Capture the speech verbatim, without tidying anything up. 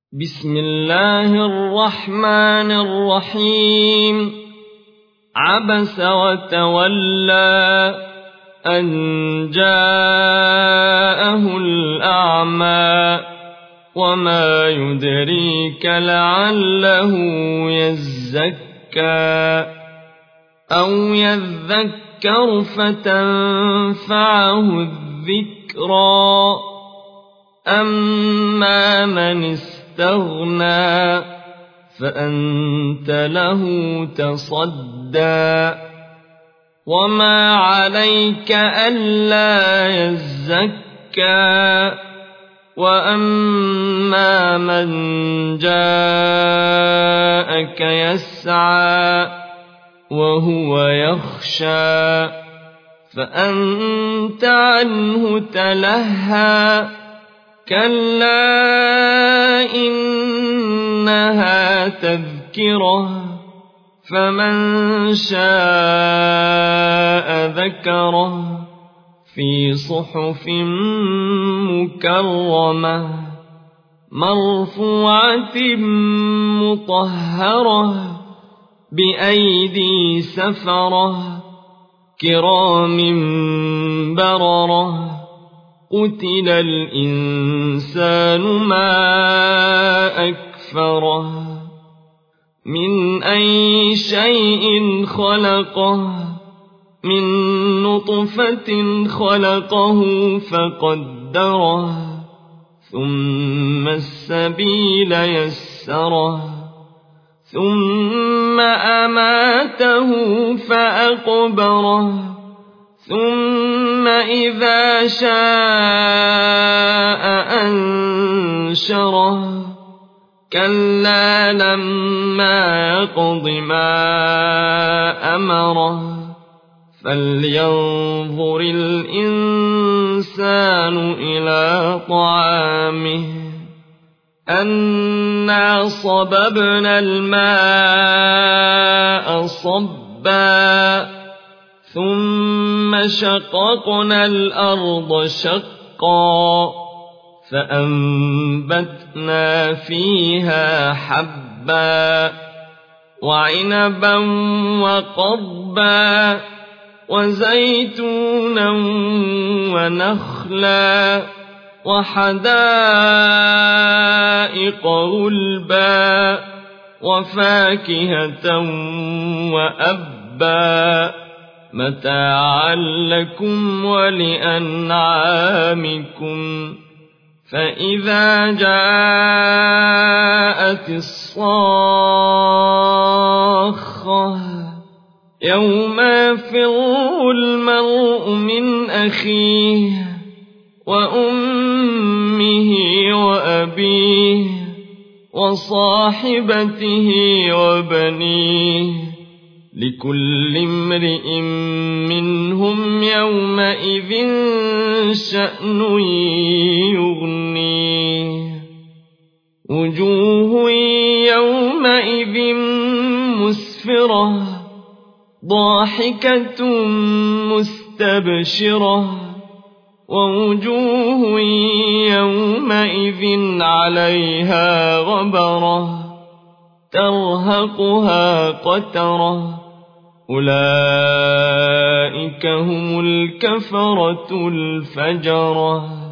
بسم الله الرحمن الرحيم عبس وتولى أن جاءه الأعمى وما يدريك لعله يزكى أو يذكر فتنفعه الذكرى أما من استغنى فأنت له تصدى وما عليك ألا يزكى وأما من جاءك يسعى وهو يخشى فأنت عنه تلهى كلا إنها تذكرة فمن شاء ذكره في صحف مكرمة مرفوعة مطهرة بأيدي سفرة كرام بررة قتل الإنسان ما أكفره من أي شيء خلقه من نطفة خلقه فقدره ثم السبيل يسره ثم أماته فأقبره ثم إذا شاء أنشره كلا لما يقض ما أمره فلينظر الإنسان إلى طعامه أنا صببنا الماء صبا ثم شققنا الأرض شقا فأنبتنا فيها حبا وعنبا وقضبا وزيتونا ونخلا وحدائق غلبا وفاكهة وأبا متاعا لكم ولأنعامكم فإذا جاءت الصاخة يوم يفر المرء من أخيه وأمه وأبيه وصاحبته وبنيه لكل امرئ منهم يومئذ شأن يغنيه وجوه يومئذ مسفرة ضاحكة مستبشرة ووجوه يومئذ عليها غبرة ترهقها قترة أولئك هم الكفرة الفجرة.